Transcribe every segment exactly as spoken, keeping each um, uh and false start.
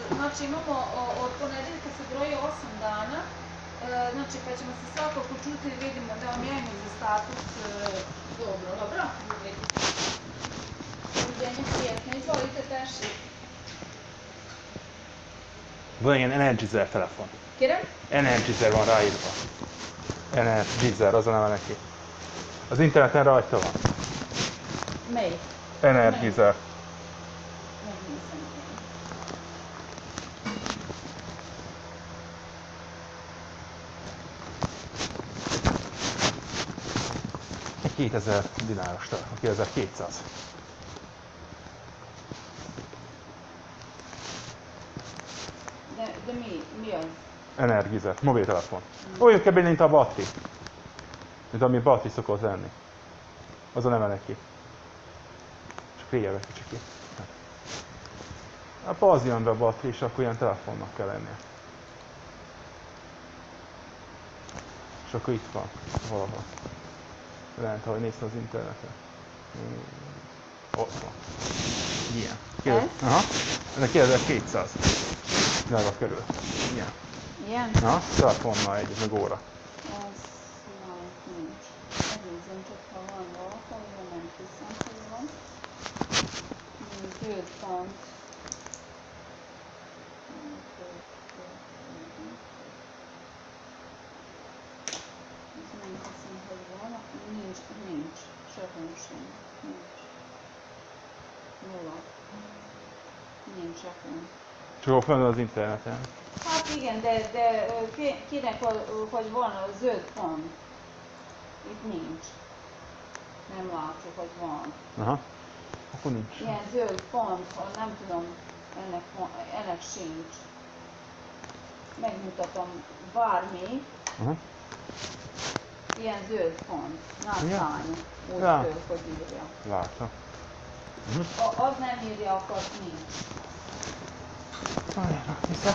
Znači imamo od ponedeljka se broji osam dana, znači pa ćemo se svakako čuti i vidimo da vam javimo za status. Dobro, dobro. Uviđenje prijetno, izvolite Teši. Van ilyen Energizer telefon. Kérem? Energizer van ráírva. Energizer, az a neve neki. Az interneten rajta van. Melyik? Energizer. kétezer dináros telefon, kétezer-kétszáz. De, de mi, mi az? Energizer, mobiltelefon. Mm. Olyan kb. Mint a Batti. Mint ami Batti szokott lenni. Az a neve neki. Csak régen egy kicsit. Hát az jön be a Batti, és akkor ilyen telefonnak kell lennie. És akkor itt van, valahol. Lehet, ahogy néztem az interneten. Hmm. Ott van. Ilyen. Kérdez... Aha. Ez a kétezer-kétszáz. Drága körül. Ilyen. Ilyen? Aha, telefonnal együtt, meg óra. Az már nincs. Elnézem, csak ha van valahol, nem hiszem, hogy van. Zöld pont. Nem hiszem, hogy van. Nincs, nincs. Sehol sem. Nincs. Nulla. Nincs sehol. Csak ott fönn az interneten. Hát igen, de, de kinek, hogy van a zöld pont. Itt nincs. Nem látszik, hogy van. Aha. Akkor nincs. Ilyen zöld pont, nem tudom, ennek, ennek sincs. Megmutatom bármi. Aha. Ilyen zöld pont. Nászány. Úgy ja. föl, hogy írja. Látom. Uh-huh. Az nem írja, akkor nincs. Várjál, hiszem.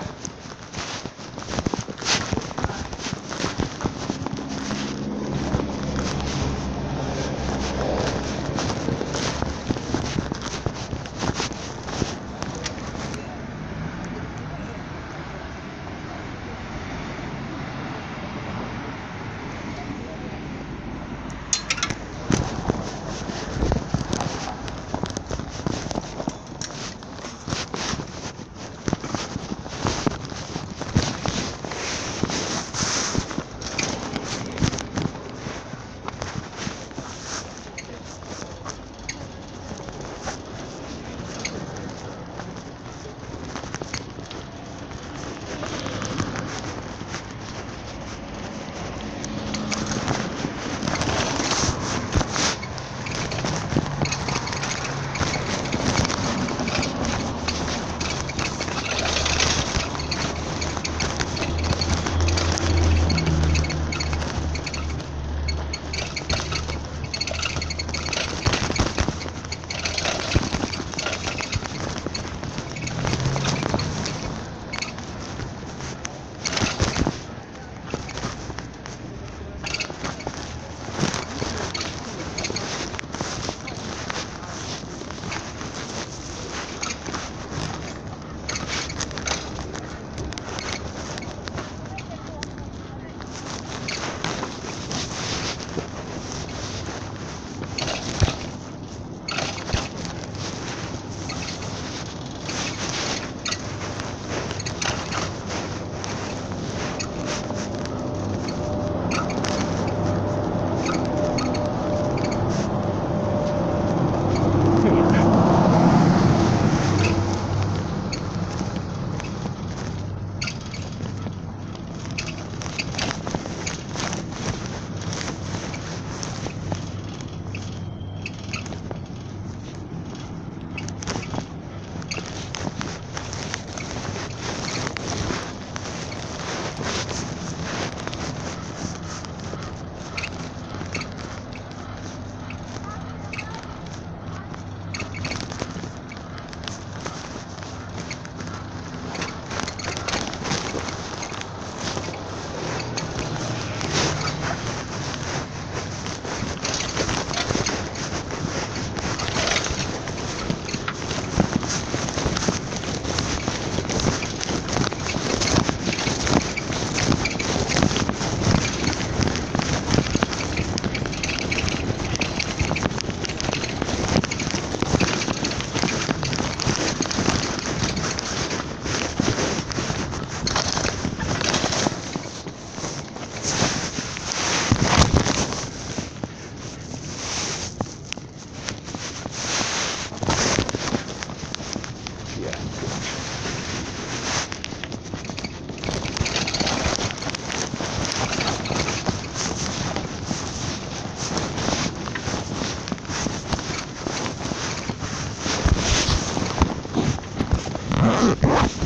Bye.